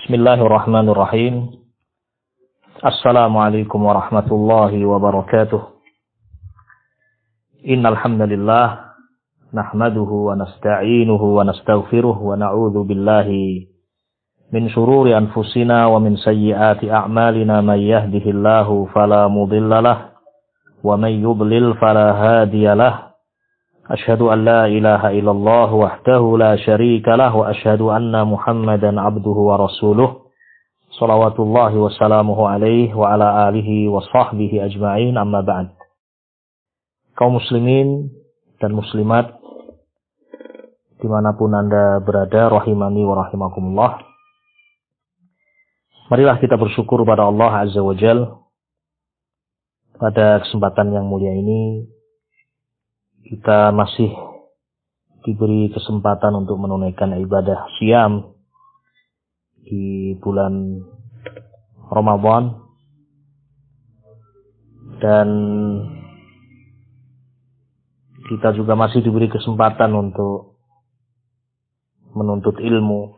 Bismillahirrahmanirrahim. Assalamualaikum warahmatullahi wabarakatuh. Innal hamdalillah nahmaduhu wa nasta'inuhu wa nastaghfiruh wa na'udzu billahi min shururi anfusina wa min sayyiati a'malina may yahdihillahu fala mudhillalah wa may yudlil fala hadiyalah. Asyhadu an la ilaha illallah wahdahu la syarika lah wa asyhadu anna Muhammadan abduhu wa rasuluh. Shalawatullahi wa salamuhu alaihi wa ala alihi wa sahbihi ajma'in, amma ba'd. Kaum muslimin dan muslimat dimanapun Anda berada, rahimani wa rahimakumullah. Marilah kita bersyukur pada Allah Azza wa Jal. Pada kesempatan yang mulia ini kita masih diberi kesempatan untuk menunaikan ibadah syam di bulan Ramadan, dan kita juga masih diberi kesempatan untuk menuntut ilmu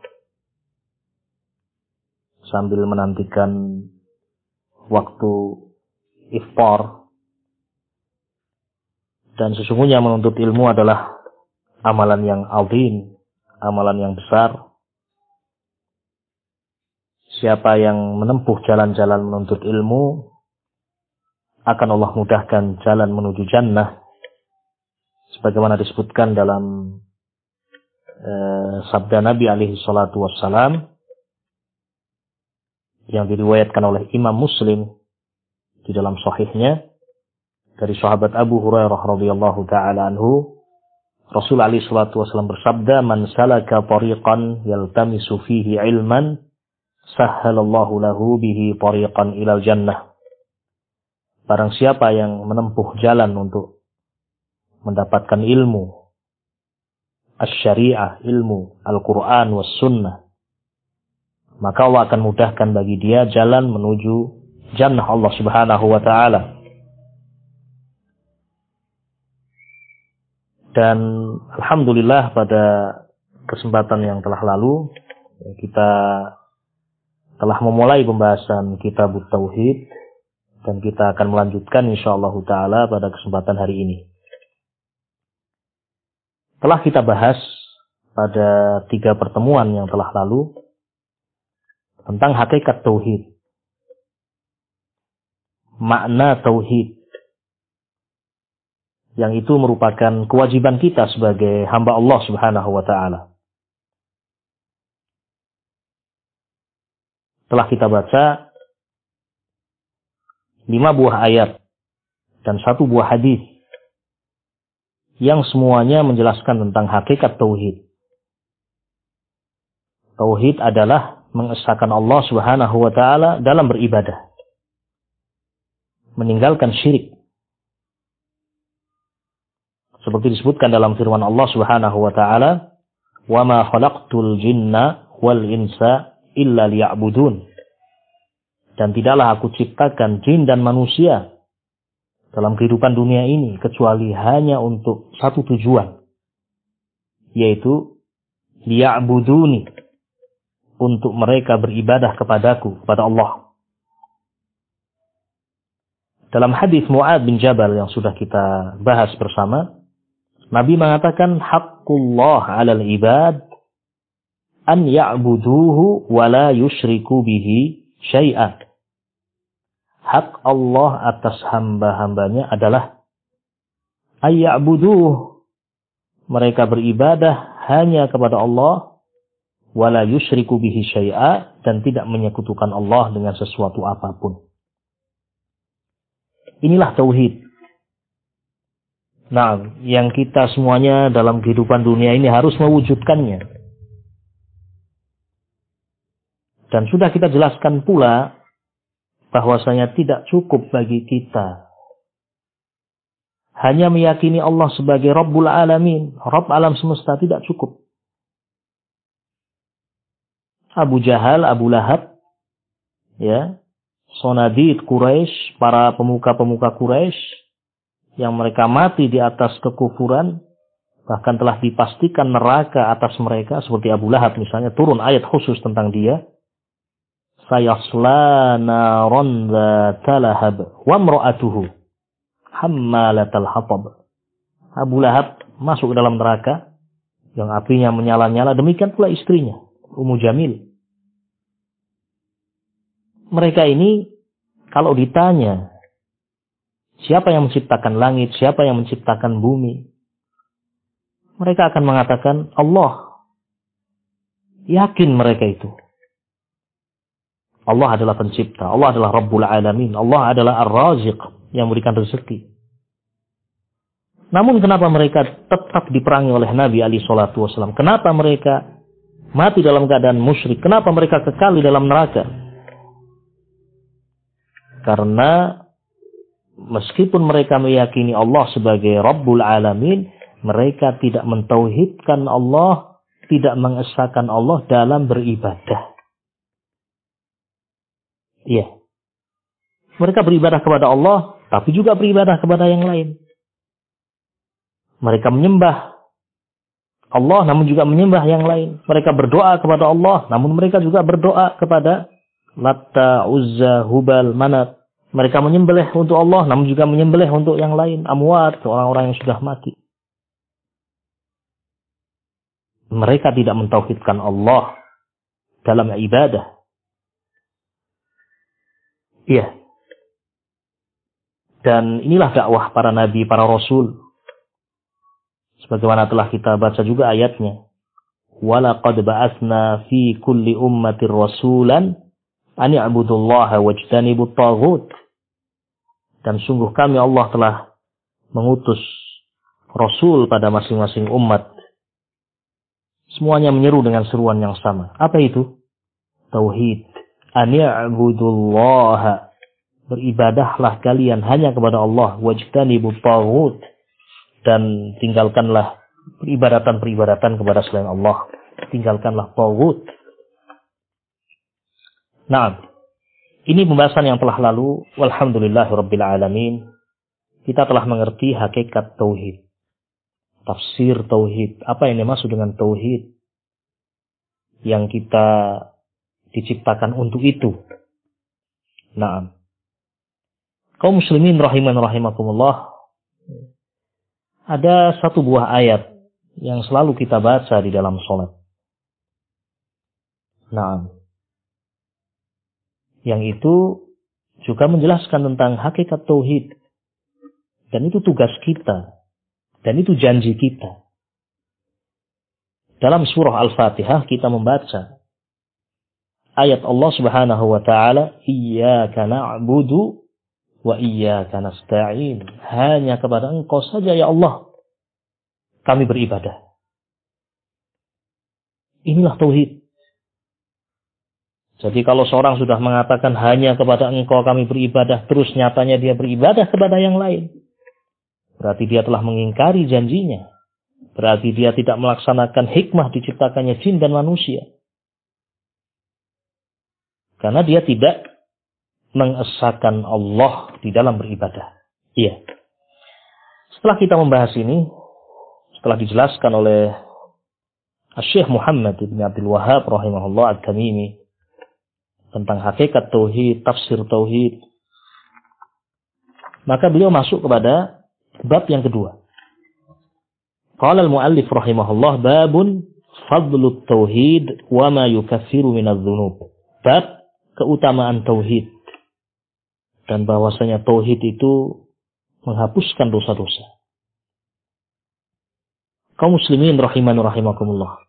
sambil menantikan waktu iftar. Dan sesungguhnya menuntut ilmu adalah amalan yang azim, amalan yang besar. Siapa yang menempuh jalan-jalan menuntut ilmu, akan Allah mudahkan jalan menuju jannah. Sebagaimana disebutkan dalam sabda Nabi alaihi salatu wassalam, yang diriwayatkan oleh Imam Muslim di dalam sahihnya, dari sahabat Abu Hurairah radhiyallahu ta'ala anhu, Rasul alaihi salatu wasallam bersabda, "Man salaka tariqan yaltamisu fihi ilman, sahhalallahu lahu bihi tariqan ilal jannah." Barang siapa yang menempuh jalan untuk mendapatkan ilmu asy-syari'ah, ilmu Al-Qur'an was sunnah, maka Allah akan mudahkan bagi dia jalan menuju jannah Allah Subhanahu wa ta'ala. Dan alhamdulillah pada kesempatan yang telah lalu kita telah memulai pembahasan kitab Tauhid, dan kita akan melanjutkan insyaallah taala pada kesempatan hari ini. Telah kita bahas pada 3 pertemuan yang telah lalu tentang hakikat tauhid, makna tauhid, yang itu merupakan kewajiban kita sebagai hamba Allah Subhanahu wa ta'ala. Telah kita baca 5 buah ayat dan 1 buah hadis yang semuanya menjelaskan tentang hakikat tauhid. Tauhid adalah mengesahkan Allah Subhanahu wa ta'ala dalam beribadah, meninggalkan syirik. Seperti disebutkan dalam firman Allah Subhanahu wa ta'ala, "Wa ma khalaqtul jinna wal insa illa liya'budun." Dan tidaklah aku ciptakan jin dan manusia dalam kehidupan dunia ini kecuali hanya untuk satu tujuan, yaitu liya'buduni, untuk mereka beribadah kepadaku, kepada Allah. Dalam hadis Mu'adz bin Jabal yang sudah kita bahas bersama, Nabi mengatakan, haqqullah 'alal ibad an ya'buduhu wa la yusyriku bihi syai'an. Hak Allah atas hamba-hambanya adalah ayya'buduh, mereka beribadah hanya kepada Allah, wa la yusyriku bihi syai'a, dan tidak menyekutukan Allah dengan sesuatu apapun. Inilah tauhid. Nah, yang kita semuanya dalam kehidupan dunia ini harus mewujudkannya. Dan sudah kita jelaskan pula bahwasanya tidak cukup bagi kita hanya meyakini Allah sebagai Rabbul Alamin, Rabb alam semesta, tidak cukup. Abu Jahal, Abu Lahab, ya, Sonadid Quraisy, para pemuka-pemuka Quraisy yang mereka mati di atas kekufuran, bahkan telah dipastikan neraka atas mereka, seperti Abu Lahab misalnya, turun ayat khusus tentang dia. sayasla naran dzata lahab wa imra'atuhu hammalatal hatab. Abu Lahab masuk ke dalam neraka yang apinya menyala-nyala, demikian pula istrinya Ummu Jamil. Mereka ini kalau ditanya siapa yang menciptakan langit, siapa yang menciptakan bumi, mereka akan mengatakan Allah. Yakin mereka itu. Allah adalah pencipta, Allah adalah Rabbul Alamin, Allah adalah Ar-Raziq yang memberikan rezeki. Namun kenapa mereka tetap diperangi oleh Nabi alaihi salatu wasallam? Kenapa mereka mati dalam keadaan musyrik? Kenapa mereka kekal di dalam neraka? Karena meskipun mereka meyakini Allah sebagai Rabbul Alamin, mereka tidak mentauhidkan Allah, tidak mengesahkan Allah dalam beribadah. Iya. Mereka beribadah kepada Allah, tapi juga beribadah kepada yang lain. Mereka menyembah Allah, namun juga menyembah yang lain. Mereka berdoa kepada Allah, namun mereka juga berdoa kepada Latta, Uzza, Hubal, Manat. Mereka menyembelih untuk Allah, namun juga menyembelih untuk yang lain. Amwat, orang-orang yang sudah mati. Mereka tidak mentauhidkan Allah dalam ibadah. Iya. Dan inilah dakwah para nabi, para rasul. Sebagaimana telah kita baca juga ayatnya. Walaqad ba'atsna fi kulli ummatir rasulan an i'budullaha wajtanibut taghut. Dan sungguh kami Allah telah mengutus rasul pada masing-masing umat. Semuanya menyeru dengan seruan yang sama. Apa itu? Tauhid. An i'budullaha. Beribadahlah kalian hanya kepada Allah. Wajtanibut taghut. Dan tinggalkanlah peribadatan-peribadatan kepada selain Allah. Tinggalkanlah taghut. Nah, ini pembahasan yang telah lalu. Walhamdulillahirabbil alamin. Kita telah mengerti hakikat tauhid. Tafsir tauhid. Apa yang dimaksud dengan tauhid? Yang kita diciptakan untuk itu. Nah, kaum muslimin rahiman rahimakumullah. Ada satu buah ayat yang selalu kita baca di dalam sholat. Nah, yang itu juga menjelaskan tentang hakikat tauhid. Dan itu tugas kita. Dan itu janji kita. Dalam surah Al-Fatihah kita membaca ayat Allah Subhanahu wa taala, "Iyyaka na'budu wa iyyaka nasta'in." Hanya kepada Engkau saja ya Allah kami beribadah. Inilah tauhid. Jadi kalau seorang sudah mengatakan hanya kepada Engkau kami beribadah, terus nyatanya dia beribadah kepada yang lain, berarti dia telah mengingkari janjinya. Berarti dia tidak melaksanakan hikmah diciptakannya jin dan manusia. Karena dia tidak mengesahkan Allah di dalam beribadah. Iya. Setelah kita membahas ini, setelah dijelaskan oleh Syekh Muhammad bin Abdul Wahhab rahimahullah At-Tamimi tentang hakikat tauhid, tafsir tauhid, maka beliau masuk kepada bab yang kedua. Qala al-muallif rahimahullah babun fadlut tauhid wa ma yukaffiru minadz-dzunub. Bab keutamaan tauhid dan bahwasanya tauhid itu menghapuskan dosa-dosa. Kaum muslimin rahiman rahimakumullah.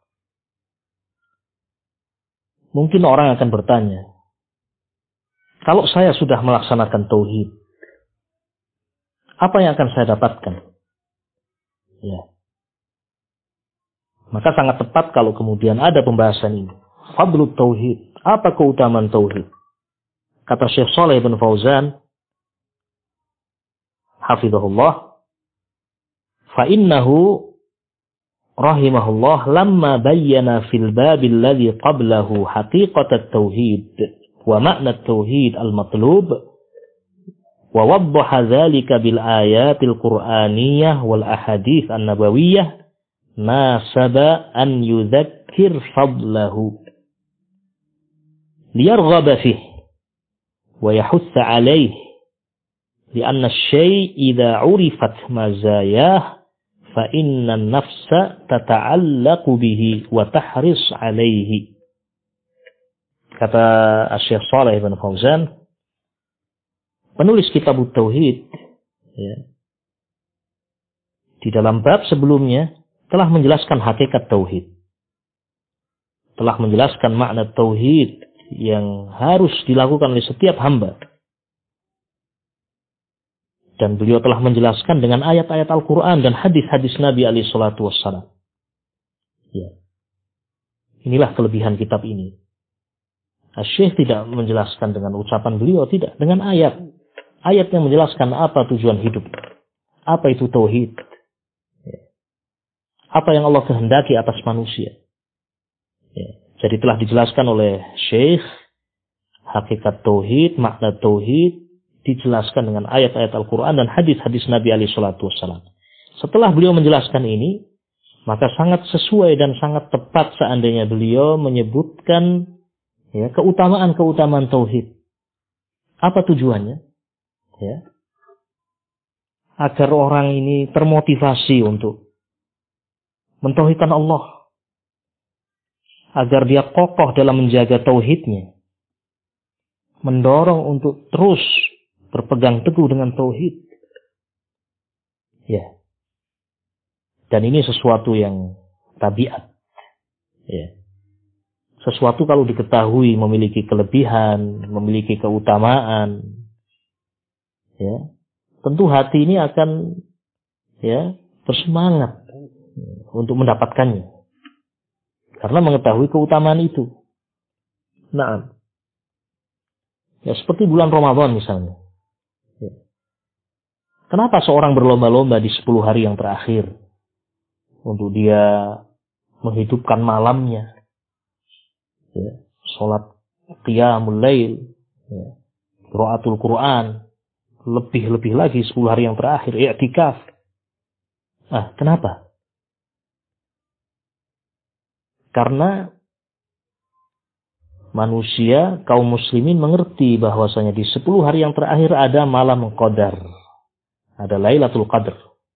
Mungkin orang akan bertanya, kalau saya sudah melaksanakan tauhid, apa yang akan saya dapatkan? Ya. Maka sangat tepat kalau kemudian ada pembahasan ini. Fadlut tauhid. Apa keutamaan tauhid? Kata Syekh Shalih bin Fauzan, hafizahullah, fa innahu rahimahullah lamma bayyana fil babil ladzi qablahu haqiqat at-tauhid wa ma'na at-tauhid al-matlub wa waddaha dzalika bil ayatil qur'aniyah wal ahadits an-nabawiyyah nasaba an yudzakkir fadlahu. liyarghaba fihi wa yahutha 'alaihi li'anna asy-syai' idza 'urifat mazayah fa inna an-nafsa tata'allaqu bihi wa tahris 'alaihi. Kata Syekh Shalih bin Fauzan, penulis kitab Tauhid, ya, di dalam bab sebelumnya telah menjelaskan hakikat tauhid, telah menjelaskan makna tauhid yang harus dilakukan oleh setiap hamba. Dan beliau telah menjelaskan dengan ayat-ayat Al-Quran dan hadis-hadis Nabi alaihi salatu wassalam. Ya. Inilah kelebihan kitab ini. Syekh tidak menjelaskan dengan ucapan beliau, tidak. Dengan ayat. Ayat yang menjelaskan apa tujuan hidup. Apa itu tauhid. Ya. Apa yang Allah kehendaki atas manusia. Ya. Jadi telah dijelaskan oleh Syekh hakikat tauhid, makna tauhid, dijelaskan dengan ayat-ayat Al-Quran dan hadis-hadis Nabi alaihi salatu wassalam. Setelah beliau menjelaskan ini, maka sangat sesuai dan sangat tepat seandainya beliau menyebutkan, ya, keutamaan-keutamaan tauhid. Apa tujuannya? Ya. Agar orang ini termotivasi untuk mentauhidkan Allah. Agar dia kokoh dalam menjaga tauhidnya. Mendorong untuk terus berpegang teguh dengan tauhid. Ya. Dan ini sesuatu yang tabiat. Ya. Sesuatu kalau diketahui memiliki kelebihan, memiliki keutamaan, ya, tentu hati ini akan, ya, bersemangat untuk mendapatkannya. Karena mengetahui keutamaan itu. Nah, ya seperti bulan Ramadan misalnya. Ya. Kenapa seorang berlomba-lomba di 10 hari yang terakhir untuk dia menghidupkan malamnya? Ya, salat qiyamul lail, ya, qiraatul Quran, lebih-lebih lagi 10 hari yang terakhir i'tikaf. Kenapa? Karena manusia, kaum muslimin mengerti bahwasanya di 10 hari yang terakhir ada malam qadar. Ada Lailatul Qadar.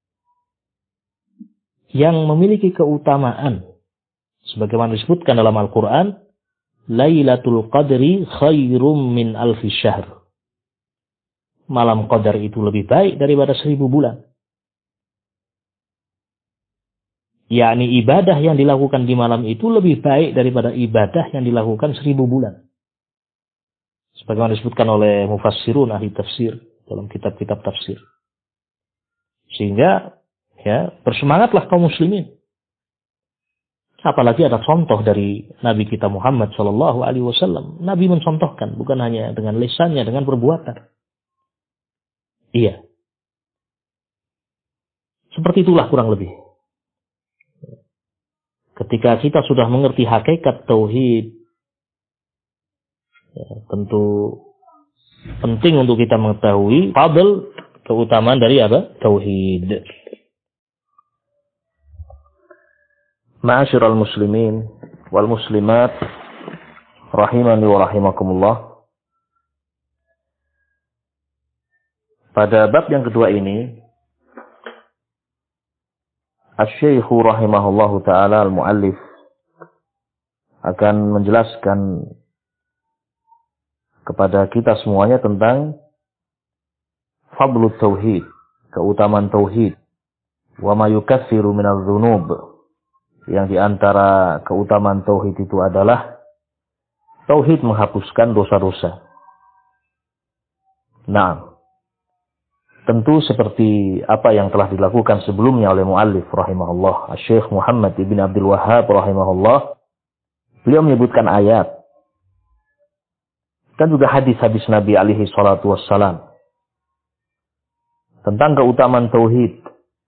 Yang memiliki keutamaan. Sebagaimana disebutkan dalam Al-Quran, Lailatul Qadri khairum min alfi syahr. Malam qadar itu lebih baik daripada 1000 bulan. yakni ibadah yang dilakukan di malam itu lebih baik daripada ibadah yang dilakukan 1000 bulan. Sebagaimana disebutkan oleh mufassirun ahli tafsir dalam kitab-kitab tafsir. Sehingga ya bersemangatlah kaum muslimin. Apalagi ada contoh dari Nabi kita Muhammad Sallallahu Alaihi Wasallam. Nabi mencontohkan bukan hanya dengan lisannya, dengan perbuatan. Iya. Seperti itulah kurang lebih. Ketika kita sudah mengerti hakikat tauhid, ya, tentu penting untuk kita mengetahui fadl keutamaan dari apa? Tauhid. Ma'asyiral muslimin wal muslimat rahimani wa rahimakumullah. Pada bab yang kedua ini Asy-Syaikh rahimahullahu taala al-muallif akan menjelaskan kepada kita semuanya tentang fadlut tauhid, keutamaan tauhid, wa ma yukaffiru minadz dzunub. Yang diantara keutamaan tauhid itu adalah tauhid menghapuskan dosa-dosa. Nah, tentu seperti apa yang telah dilakukan sebelumnya oleh muallif rahimahullah, Syekh Muhammad ibn Abdul Wahhab rahimahullah. Beliau menyebutkan ayat dan juga hadis-hadis Nabi alaihi salatu wassalam tentang keutamaan tauhid.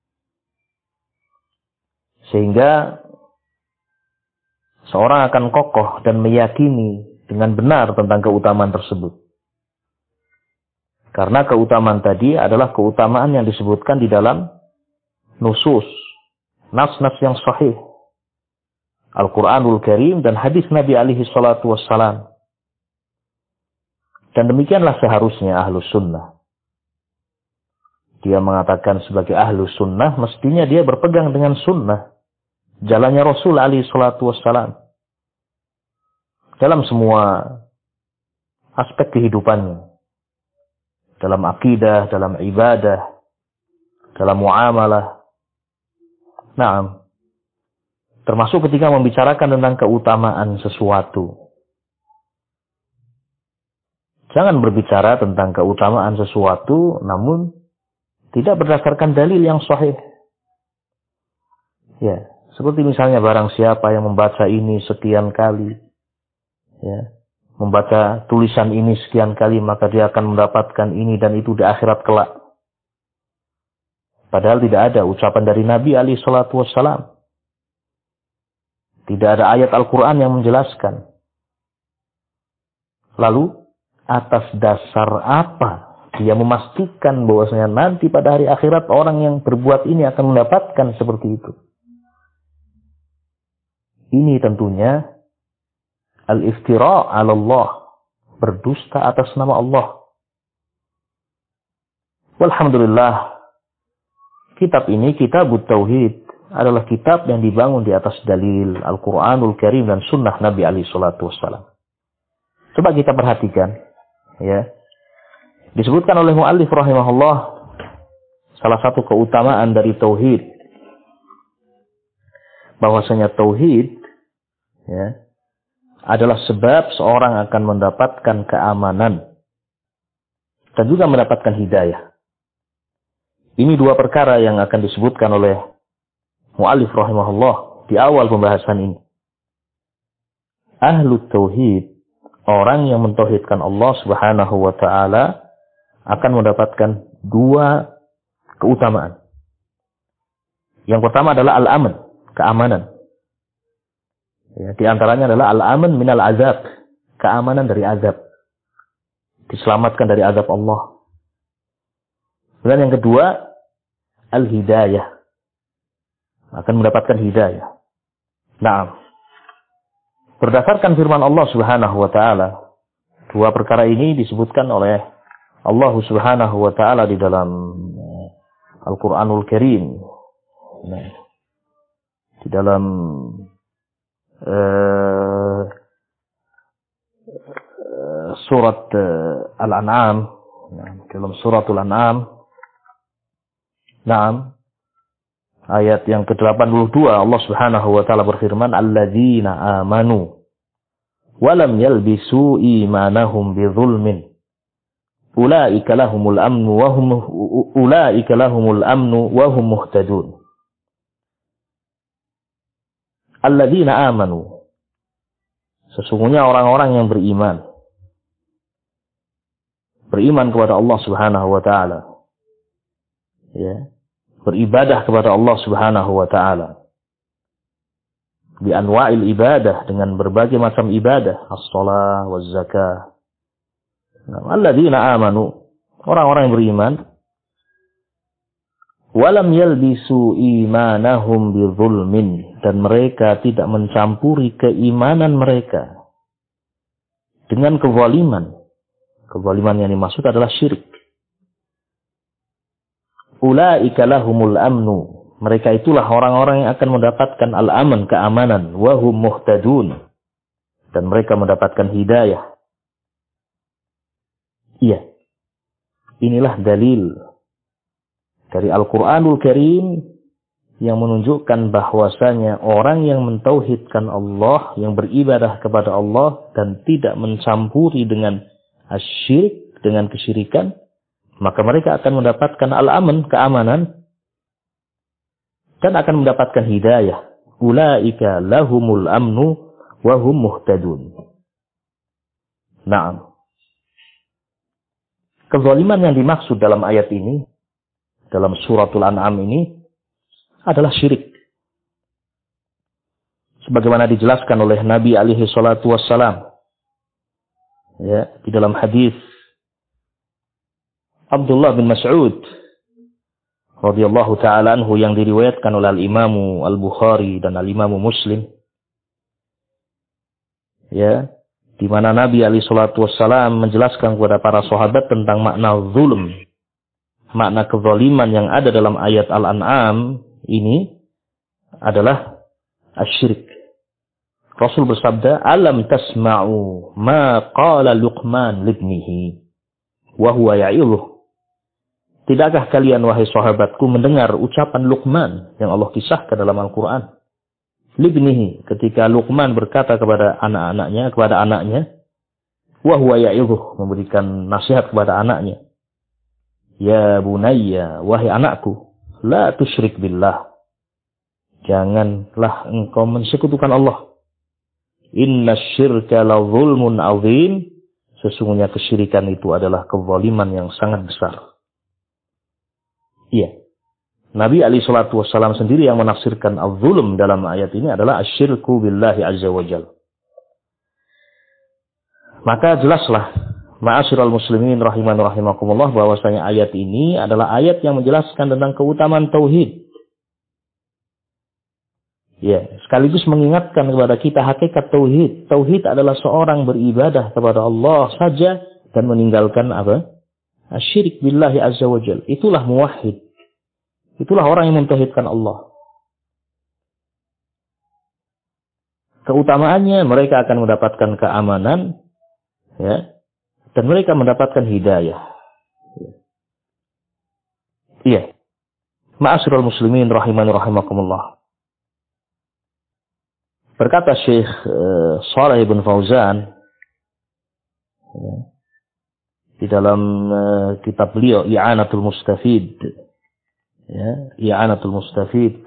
Sehingga seorang akan kokoh dan meyakini dengan benar tentang keutamaan tersebut. Karena keutamaan tadi adalah keutamaan yang disebutkan di dalam nusus, nas-nas yang sahih. Al-Quranul Karim dan hadis Nabi alaihi salatu wassalam. Dan demikianlah seharusnya ahlus sunnah. Dia mengatakan sebagai ahlus sunnah, mestinya dia berpegang dengan sunnah. Jalannya Rasul alaihi salatu wassalam. Dalam semua aspek kehidupannya. Dalam akidah, dalam ibadah, dalam muamalah. Naam. Termasuk ketika membicarakan tentang keutamaan sesuatu. Jangan berbicara tentang keutamaan sesuatu, namun tidak berdasarkan dalil yang sahih. Ya, seperti misalnya barang siapa yang membaca ini sekian kali, ya, membaca tulisan ini sekian kali, maka dia akan mendapatkan ini dan itu di akhirat kelak. Padahal tidak ada ucapan dari Nabi alaihi salatu wassalam. Tidak ada ayat Al-Quran yang menjelaskan. Lalu, atas dasar apa dia memastikan bahwasanya nanti pada hari akhirat orang yang berbuat ini akan mendapatkan seperti itu? Ini tentunya al-iftira' 'ala Allah, berdusta atas nama Allah. Walhamdulillah, kitab ini, Kitabut Tauhid, adalah kitab yang dibangun di atas dalil Al-Quranul Karim dan Sunnah Nabi alaihi salatu wassalam. Coba kita perhatikan. Ya, disebutkan oleh muallif rahimahullah salah satu keutamaan dari tauhid, bahwasanya tauhid, ya, adalah sebab seorang akan mendapatkan keamanan dan juga mendapatkan hidayah. Ini dua perkara yang akan disebutkan oleh muallif rahimahullah di awal pembahasan ini. Ahlu tauhid, orang yang mentauhidkan Allah Subhanahu wa ta'ala, akan mendapatkan dua keutamaan. Yang pertama adalah al-aman, keamanan. Ya, di antaranya adalah al-aman minal azab, keamanan dari azab. Diselamatkan dari azab Allah. Dan yang kedua, al-hidayah, akan mendapatkan hidayah. Nah, berdasarkan firman Allah Subhanahu wa ta'ala, dua perkara ini disebutkan oleh Allah Subhanahu wa ta'ala di dalam Al-Quranul Karim. Nah, di dalam surat Al-An'am, dalam suratul An'am, ayat yang ke-82, Allah Subhanahu wa ta'ala berfirman, alladzina amanu walam yalbisu imanahum bidzulmin ulaika lahumul amnu wa hum muhtadun. Alladzina amanu, sesungguhnya orang-orang yang beriman kepada Allah Subhanahu wa ta'ala, ya, beribadah kepada Allah Subhanahu wa ta'ala bi anwa'il ibadah, dengan berbagai macam ibadah, as-shalah waz-zakah. Alladzina amanu, orang-orang yang beriman, walam yalbisu imanahum bidzulmin, dan mereka tidak mencampuri keimanan mereka dengan kezaliman. Kezaliman yang dimaksud adalah syirik. Ulaika lahumul amnu, mereka itulah orang-orang yang akan mendapatkan al-aman, keamanan, wa hum muhtadun, dan mereka mendapatkan hidayah. Iya, inilah dalil dari Al-Quranul Karim yang menunjukkan bahwasanya orang yang mentauhidkan Allah, yang beribadah kepada Allah dan tidak mencampuri dengan asyirik, dengan kesyirikan, maka mereka akan mendapatkan al-aman, keamanan, dan akan mendapatkan hidayah. Ulaika lahumul amnu wa hum muhtadun. Naam. Kezaliman yang dimaksud dalam ayat ini, dalam suratul An'am ini, adalah syirik. Sebagaimana dijelaskan oleh Nabi alaihi salatu wassalam, ya, di dalam hadis Abdullah bin Mas'ud radhiyallahu ta'ala anhu yang diriwayatkan oleh Al-Imamu Al-Bukhari dan Al-Imamu Muslim. Ya, di mana Nabi alaihi salatu wassalam menjelaskan kepada para sahabat tentang makna zulm, makna kezaliman yang ada dalam ayat Al-An'am ini adalah asyirik. Rasul bersabda, "Alam tasma'u ma qala Luqman libnihi wa huwa ya'idhuh." Tidakkah kalian wahai sahabatku mendengar ucapan Luqman yang Allah kisahkan dalam Al-Qur'an? Libnihi, ketika Luqman berkata kepada anaknya, wa huwa ya'idhuh, memberikan nasihat kepada anaknya. Ya bunayya, wahai anakku, la tusyrik billah. Janganlah engkau mensekutukan Allah. Inna syirka la zulmun azim. Sesungguhnya kesyirikan itu adalah kezaliman yang sangat besar. Iya. Nabi alaihi salatu wassalam sendiri yang menafsirkan az-zulm dalam ayat ini adalah asyirku billahi azza wa jalla. Maka jelaslah, ma'asyiral muslimin rahiman rahimakumullah, bahwasanya ayat ini adalah ayat yang menjelaskan tentang keutamaan tauhid. Ya, sekaligus mengingatkan kepada kita hakikat tauhid. Tauhid adalah seorang beribadah kepada Allah saja dan meninggalkan apa? Asyirik billahi azza wa jalla. Itulah muwahhid. Itulah orang yang mentauhidkan Allah. Keutamaannya, mereka akan mendapatkan keamanan, ya, dan mereka mendapatkan hidayah. Iya. Ma'asyiral muslimin rahiman rahimakumullah. Berkata Syekh Shalih bin Fauzan di dalam kitab beliau I'anatul Mustafid, ya, I'anatul Mustafid,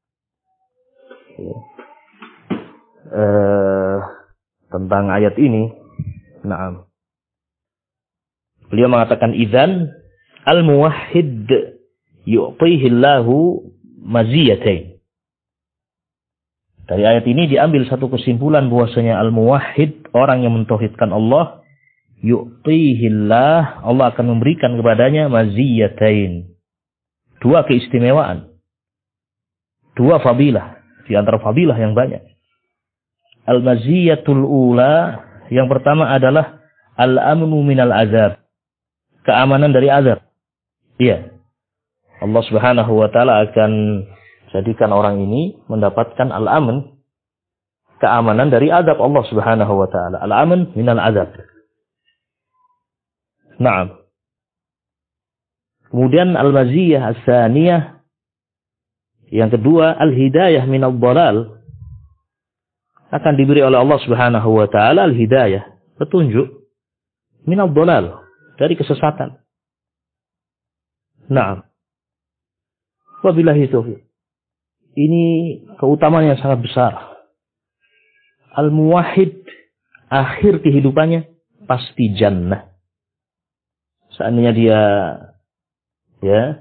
tentang ayat ini. Naam. Beliau mengatakan idzan al-muwahhid yu'tihi Allahu maziyatain. Dari ayat ini diambil satu kesimpulan bahwasanya al-muwahhid, orang yang mentauhidkan Allah, yu'tihillah, Allah akan memberikan kepadanya maziyatain. Dua keistimewaan. Dua fadilah, di antara fadilah yang banyak. Al-maziyatul ula, yang pertama adalah al-amnu minal azab. Keamanan dari azab. Iya. Allah Subhanahu wa taala akan jadikan orang ini mendapatkan al-aman, keamanan dari azab Allah Subhanahu wa taala. Al-aman minal azab. Naam. Kemudian al-maziyah as-saniyah, yang kedua al-hidayah minal dhalal. Akan diberi oleh Allah Subhanahu wa taala al-hidayah, petunjuk, minal dhalal, dari kesesatan. Naam. Wabillahi taufiq. Ini keutamaan yang sangat besar. Al-muwahhid, akhir kehidupannya pasti jannah. Seandainya dia, ya,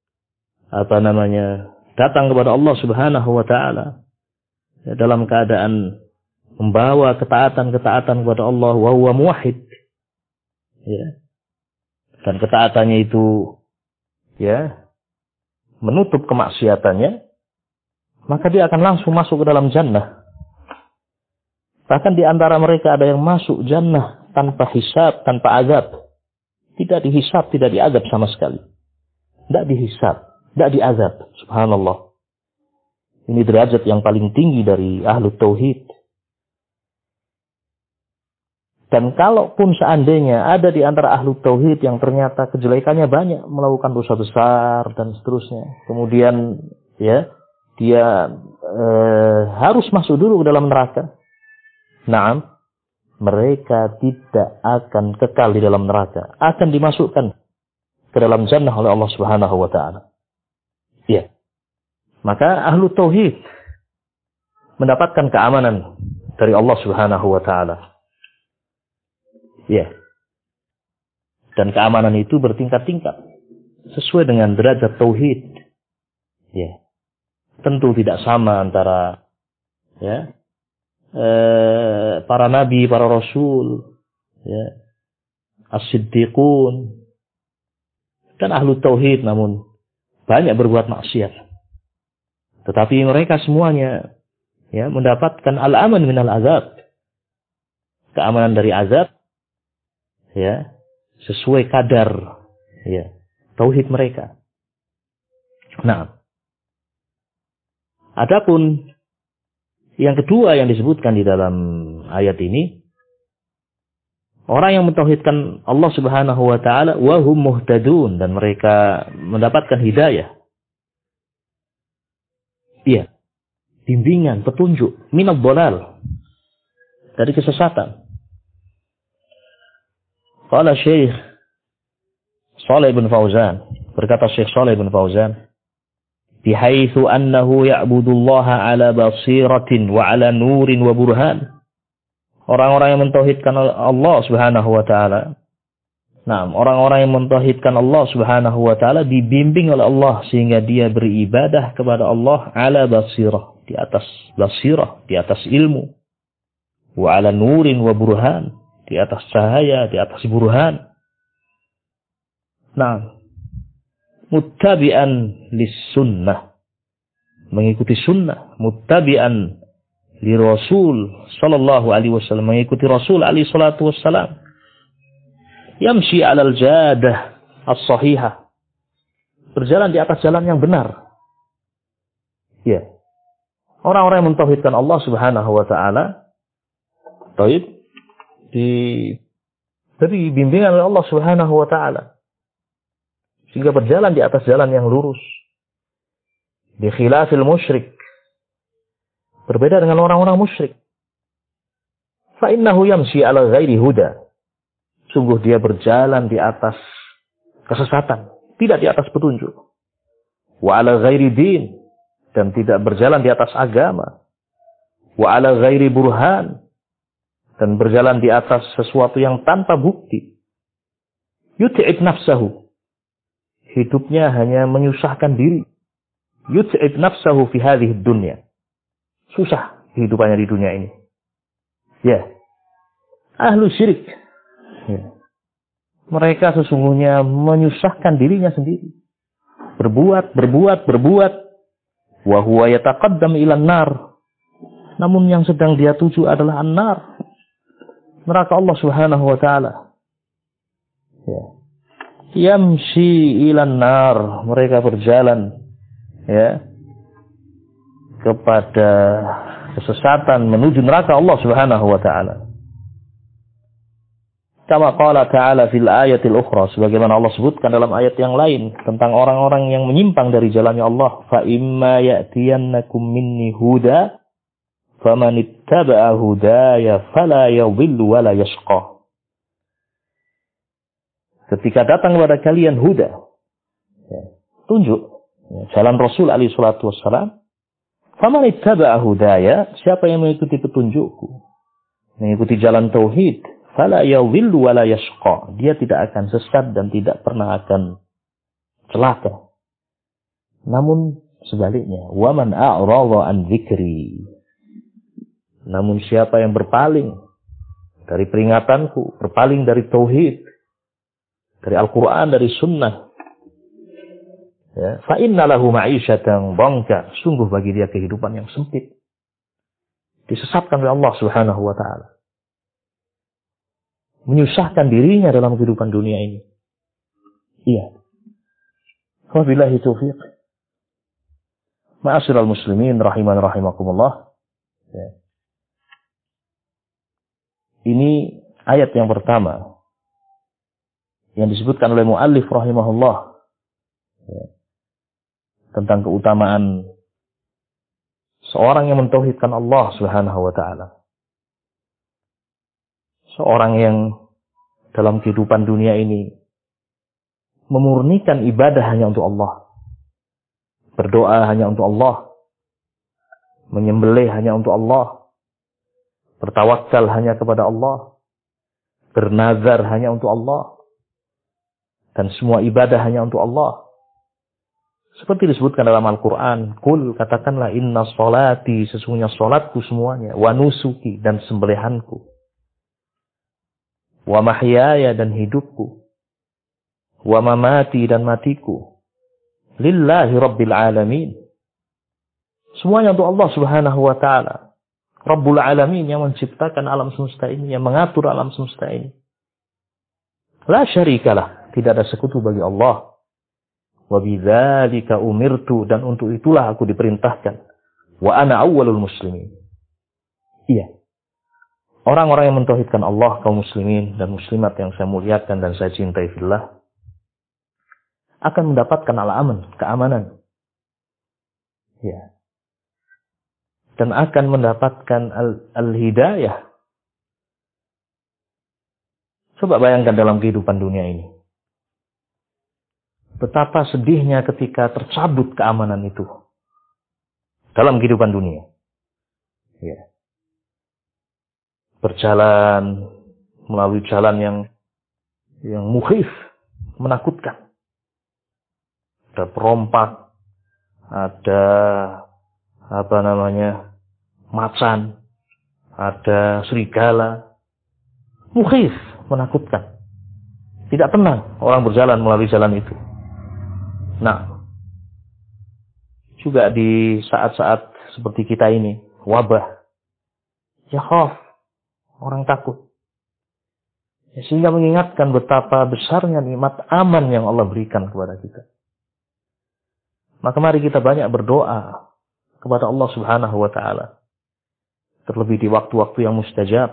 datang kepada Allah Subhanahu wa taala, ya, dalam keadaan membawa ketaatan-ketaatan kepada Allah, wa huwa muwahhid. Ya. Dan ketaatannya itu, ya, menutup kemaksiatannya, maka dia akan langsung masuk ke dalam jannah. Bahkan di antara mereka ada yang masuk jannah tanpa hisab, tanpa azab. Tidak dihisab, tidak diazab sama sekali. Tidak dihisab, tidak diazab. Subhanallah. Ini derajat yang paling tinggi dari ahlu tauhid. Dan kalaupun seandainya ada di antara ahlu tauhid yang ternyata kejelekannya banyak, melakukan dosa besar dan seterusnya, kemudian, ya, dia harus masuk dulu ke dalam neraka. Naam, mereka tidak akan kekal di dalam neraka, akan dimasukkan ke dalam jannah oleh Allah Subhanahu wa taala. Ya. Maka ahlu tauhid mendapatkan keamanan dari Allah Subhanahu wa taala. Ya. Dan keamanan itu bertingkat-tingkat sesuai dengan derajat tauhid. Ya. Tentu tidak sama antara, ya, para nabi, para rasul, ya, as-siddiqun, dan ahlu tauhid, namun banyak berbuat maksiat. Tetapi mereka semuanya, ya, mendapatkan al-aman minal azab. keamanan dari azab, ya, sesuai kadar, ya, tauhid mereka. Nah, adapun yang kedua yang disebutkan di dalam ayat ini, orang yang mentauhidkan Allah Subhanahu wa taala wa hum muhtadun, dan mereka mendapatkan hidayah. Iya, bimbingan, petunjuk, minad dhalal, dari kesesatan. Qala Syekh Shalih bin Fauzan, berkata Syekh Shalih bin Fauzan, bihaitsu annahu ya'budullaha ala basiratin wa ala nurin wa burhan. Orang-orang yang mentauhidkan Allah Subhanahu wa taala. Nah, orang-orang yang mentauhidkan Allah Subhanahu wa taala dibimbing oleh Allah sehingga dia beribadah kepada Allah ala basirah, di atas basirah, di atas ilmu. Wa ala nurin wa burhan, di atas cahaya, di atas burhan. Nah, muttabi'an lis-sunnah, mengikuti sunnah, muttabi'an li Rasul sallallahu alaihi wasallam, mengikuti Rasul alaihi salatu wassalam. Yamshi 'alal jadah as-sahihah, berjalan di atas jalan yang benar. Ya. Orang-orang yang mentauhidkan Allah Subhanahu wa taala, tauhid, diberi bimbingan oleh Allah Subhanahu wa taala sehingga berjalan di atas jalan yang lurus. Bi khilafil musyrik, berbeda dengan orang-orang musyrik. Fa innahu yamshi 'ala ghairi huda, sungguh dia berjalan di atas kesesatan, tidak di atas petunjuk. Wa 'ala ghairi din, dan tidak berjalan di atas agama. Wa 'ala ghairi burhan, dan berjalan di atas sesuatu yang tanpa bukti. Yut'ib nafsahu, hidupnya hanya menyusahkan diri. Yut'ib nafsahu fi hadhihi dunya, susah kehidupannya di dunia ini. Ya. Ahlu syirik, ya, mereka sesungguhnya menyusahkan dirinya sendiri. Berbuat. Wa huwa yataqaddam ilan nar, namun yang sedang dia tuju adalah an-nar, neraka Allah Subhanahu wa taala. Ya. Yamshi ilan nar, mereka berjalan, ya, kepada kesesatan menuju neraka Allah Subhanahu wa taala. Kama qala ta'ala fil ayatil ukhra, sebagaimana Allah sebutkan dalam ayat yang lain tentang orang-orang yang menyimpang dari jalannya Allah. Fa imma ya'tiyannakum minni huda faman ittaba'a hudaya fala yadhillu wa la yashqa. Ketika datang kepada kalian huda, ya, tunjuk, ya, jalan Rasul alaihi salatu wassalam. Faman ittaba'a hudaya, siapa yang mengikuti petunjukku, mengikuti jalan tauhid, fala yadhillu wa la yashqa, dia tidak akan sesat dan tidak pernah akan celaka. Namun sebaliknya, wa man a'rada an dzikri, namun siapa yang berpaling dari peringatanku, berpaling dari tauhid, dari Al-Quran, dari sunnah, ya, fa inna lahu ma'isyatan dhanka, sungguh bagi dia kehidupan yang sempit, disesatkan oleh Allah Subhanahu wa taala, menyusahkan dirinya dalam kehidupan dunia ini. Iya. Wabillahi taufiq. Ma'asyiral muslimin rahiman rahimakumullah. Ya. Ini ayat yang pertama yang disebutkan oleh muallif rahimahullah, ya, tentang keutamaan seorang yang mentauhidkan Allah Subhanahu wa taala. Seorang yang dalam kehidupan dunia ini memurnikan ibadah hanya untuk Allah, berdoa hanya untuk Allah, menyembelih hanya untuk Allah, bertawakal hanya kepada Allah, bernazar hanya untuk Allah, dan semua ibadah hanya untuk Allah. Seperti disebutkan dalam Al-Quran, Qul, katakanlah, inna sholati, sesungguhnya sholatku semuanya, wa nusuki, dan sembelihanku, wa mahyaya, dan hidupku, wa mamati, dan matiku, lillahi rabbil alamin, semuanya untuk Allah Subhanahu wa ta'ala. Rabbul Alamin, yang menciptakan alam semesta ini, yang mengatur alam semesta ini. La syarikalah, tidak ada sekutu bagi Allah. Wa bidzalika umirtu, dan untuk itulah aku diperintahkan. Wa ana awwalul muslimin. Iya. Orang-orang yang mentauhidkan Allah, kaum muslimin dan muslimat yang saya muliakan dan saya cintai fillah, akan mendapatkan al-aman, keamanan. Ya. Dan akan mendapatkan al-hidayah. Coba bayangkan dalam kehidupan dunia ini. Betapa sedihnya ketika tercabut keamanan itu. Dalam kehidupan dunia. Ya. Berjalan melalui jalan yang mukhif, menakutkan. Ada perompak, ada macan, ada serigala. Mukhif, menakutkan. Tidak tenang orang berjalan melalui jalan itu. Nah, juga di saat-saat seperti kita ini, wabah, ya khaf, orang takut. Ya, sehingga mengingatkan betapa besarnya nikmat aman yang Allah berikan kepada kita. Maka mari kita banyak berdoa kepada Allah Subhanahu wa Ta'ala. Terlebih di waktu-waktu yang mustajab.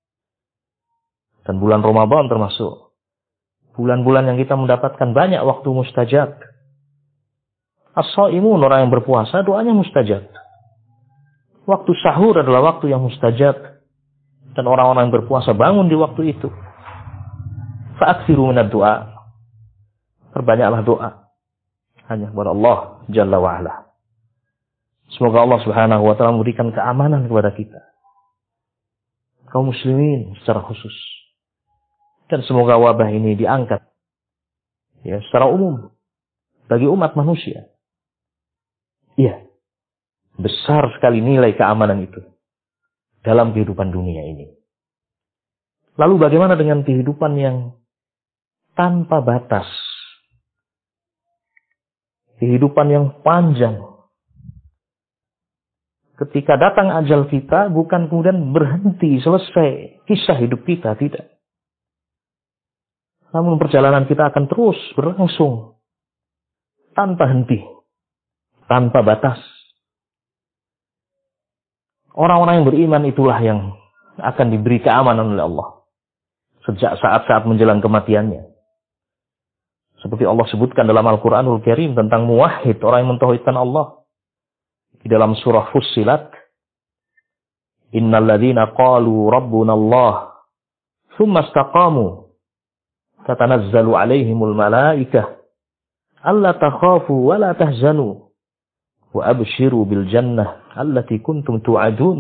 Dan bulan Ramadan termasuk bulan-bulan yang kita mendapatkan banyak waktu mustajab. As-shaimun, orang yang berpuasa, doanya mustajab. Waktu sahur adalah waktu yang mustajab. Dan orang-orang yang berpuasa bangun di waktu itu. Fa'aksiru minad du'a. Perbanyaklah doa. Hanya kepada Allah Jalla wa'ala. Semoga Allah Subhanahu wa Ta'ala memberikan keamanan kepada kita. Kaum muslimin secara khusus. Dan semoga wabah ini diangkat. Ya, secara umum. Bagi umat manusia. Iya. Besar sekali nilai keamanan itu. Dalam kehidupan dunia ini. Lalu bagaimana dengan kehidupan yang tanpa batas? Kehidupan yang panjang. Ketika datang ajal kita, bukan kemudian berhenti, selesai kisah hidup kita, tidak. Namun perjalanan kita akan terus berlangsung. Tanpa henti. Tanpa batas. Orang-orang yang beriman itulah yang akan diberi keamanan oleh Allah. Sejak saat-saat menjelang kematiannya. Seperti Allah sebutkan dalam Al-Quranul Karim tentang muwahhid, orang yang mentauhidkan Allah. Di dalam surah Fussilat. Innal ladzina qalu rabbuna Allah. Tsumma istaqamu. Tatanazzalu alaihimul malaikah. Alla takhafu wa la tahzanu. Wa abshiru bil jannah allati kuntum tu'adun.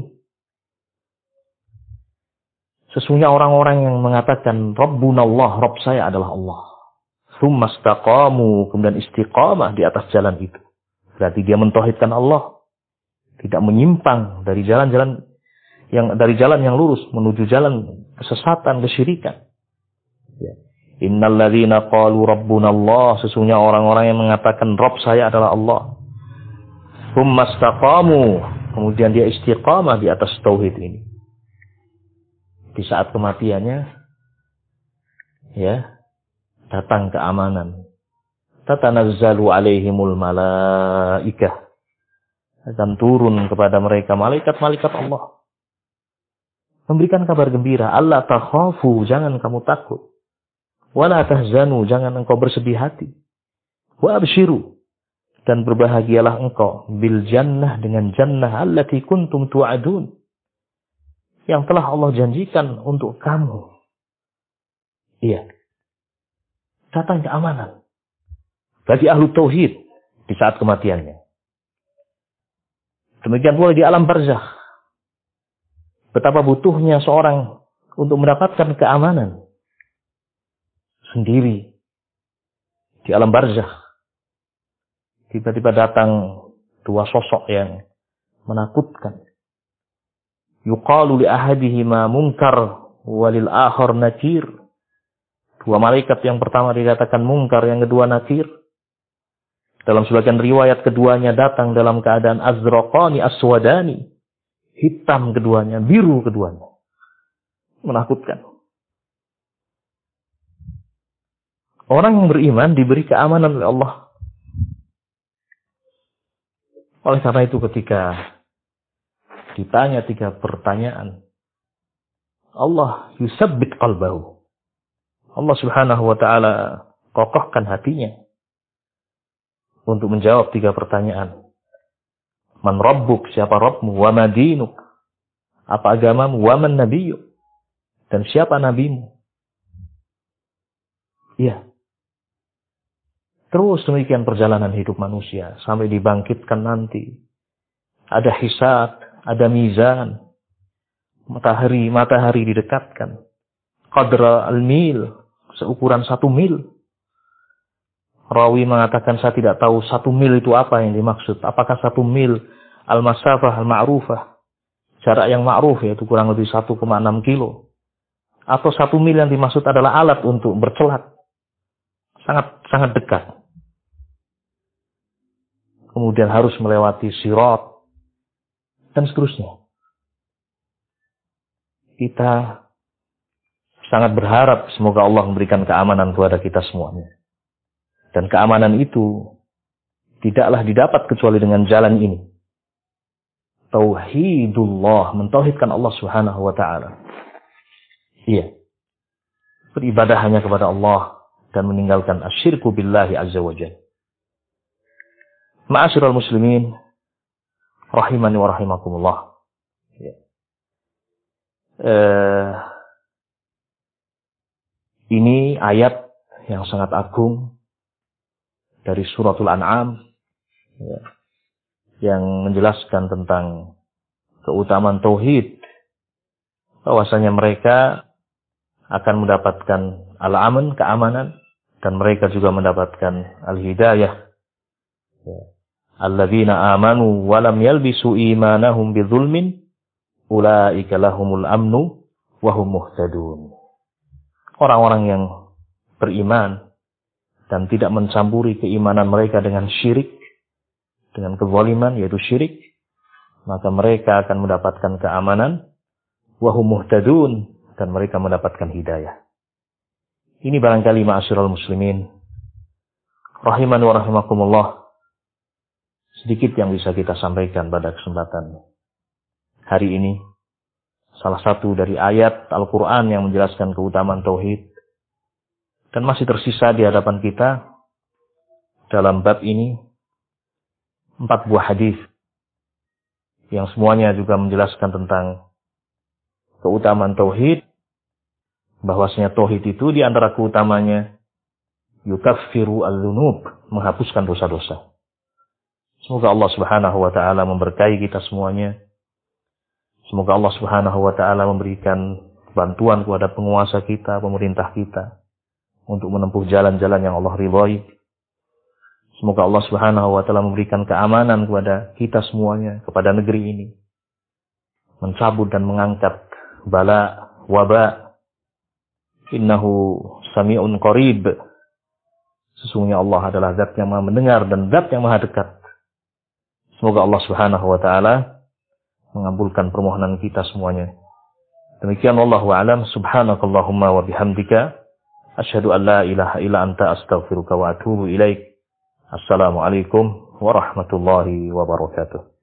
Sesungguhnya orang-orang yang mengatakan Rabbuna Allah, Rabb saya adalah Allah. Tsumma istaqamu, kemudian istiqamah di atas jalan itu. Berarti dia mentauhidkan Allah. Tidak menyimpang dari jalan yang lurus menuju jalan kesesatan, kesyirikan. Ya. Innal ladzina qalu rabbuna Allah, sesungguhnya orang-orang yang mengatakan Rabb saya adalah Allah. Tsumma istaqamu, kemudian dia istiqamah di atas tauhid ini. Di saat kematiannya, ya, datang keamanan. Tatanazzalu alaihimul malaikah. Akan turun kepada mereka malaikat-malaikat Allah. Memberikan kabar gembira. Allah takhafu, jangan kamu takut. Wala tahzanu, jangan engkau bersedih hati. Wa abshiru, dan berbahagialah engkau. Bil jannah, dengan jannah allati kuntum tu'adun. Yang telah Allah janjikan untuk kamu. Iya. Datang keamanan. Bagi ahlu tauhid di saat kematiannya. Demikian pula di alam barzakh. Betapa butuhnya seorang untuk mendapatkan keamanan. Sendiri. Di alam barzakh. Tiba-tiba datang dua sosok yang menakutkan. Yuqalu li ahadihima munkar walil akhar nakir. Dua malaikat, yang pertama dikatakan munkar, yang kedua nakir. Dalam sebagian riwayat keduanya datang dalam keadaan azraqani aswadani. hitam keduanya, biru keduanya. Menakutkan. Orang yang beriman diberi keamanan oleh Allah. Oleh karena itu ketika ditanya 3 pertanyaan, Allah yusabbit qalbahu. Allah subhanahu wa ta'ala kokohkan hatinya untuk menjawab 3 pertanyaan. Man rabbuk, siapa Rabbmu? Wa madinuk, apa agamamu? Wa man nabiyuk, dan siapa nabimu? Iya. Terus demikian perjalanan hidup manusia sampai dibangkitkan nanti. Ada hisab, ada mizan. Matahari didekatkan. Qadra al-mil, seukuran 1 mil. Rawi mengatakan saya tidak tahu 1 mil itu apa yang dimaksud. Apakah 1 mil al-masafah al-ma'rufah, jarak yang ma'ruf yaitu kurang lebih 1,6 kilo. Atau 1 mil yang dimaksud adalah alat untuk bercelat. Sangat dekat. Kemudian harus melewati sirat dan seterusnya. Kita sangat berharap semoga Allah memberikan keamanan kepada kita semuanya. Dan keamanan itu tidaklah didapat kecuali dengan jalan ini. Tauhidullah, mentauhidkan Allah Subhanahu wa taala. Iya. Beribadah hanya kepada Allah dan meninggalkan asyirku billahi azza wa jalla. Ma'asyiral muslimin rahimani wa rahimakumullah. Ya. Ini ayat yang sangat agung dari suratul An'am, ya, yang menjelaskan tentang keutamaan tauhid, bahwasanya mereka akan mendapatkan al-aman, keamanan, dan mereka juga mendapatkan al-hidayah. Ya. Alladzina amanu wa lam yalbisu imanahum bidzulmin ulaika lahumul amnu wa hum muhtadun. Orang-orang yang beriman dan tidak mencampuri keimanan mereka dengan syirik, dengan kezaliman yaitu syirik, maka mereka akan mendapatkan keamanan wa hum muhtadun, dan mereka mendapatkan hidayah. Ini barangkali ma'asyiral muslimin rahimani wa rahimakumullah, sedikit yang bisa kita sampaikan pada kesempatan hari ini. Salah satu dari ayat Al-Quran yang menjelaskan keutamaan tauhid. Dan masih tersisa di hadapan kita dalam bab ini 4 buah hadis yang semuanya juga menjelaskan tentang keutamaan tauhid. Bahwasanya tauhid itu di antara keutamanya yukaffiru al-dzunub, menghapuskan dosa-dosa. Semoga Allah Subhanahu wa taala memberkahi kita semuanya. Semoga Allah Subhanahu wa taala memberikan bantuan kepada penguasa kita, pemerintah kita untuk menempuh jalan-jalan yang Allah ridhai. Semoga Allah Subhanahu wa taala memberikan keamanan kepada kita semuanya, kepada negeri ini. Mencabut dan mengangkat bala, waba. Innahu sami'un qarib. Sesungguhnya Allah adalah zat yang maha mendengar dan zat yang maha dekat. Semoga Allah Subhanahu wa taala mengabulkan permohonan kita semuanya. Demikian wallahu a'lam. Subhanakallahumma wa bihamdika asyhadu an la ilaha illa anta astaghfiruka wa atubu ilaik. Assalamualaikum warahmatullahi wabarakatuh.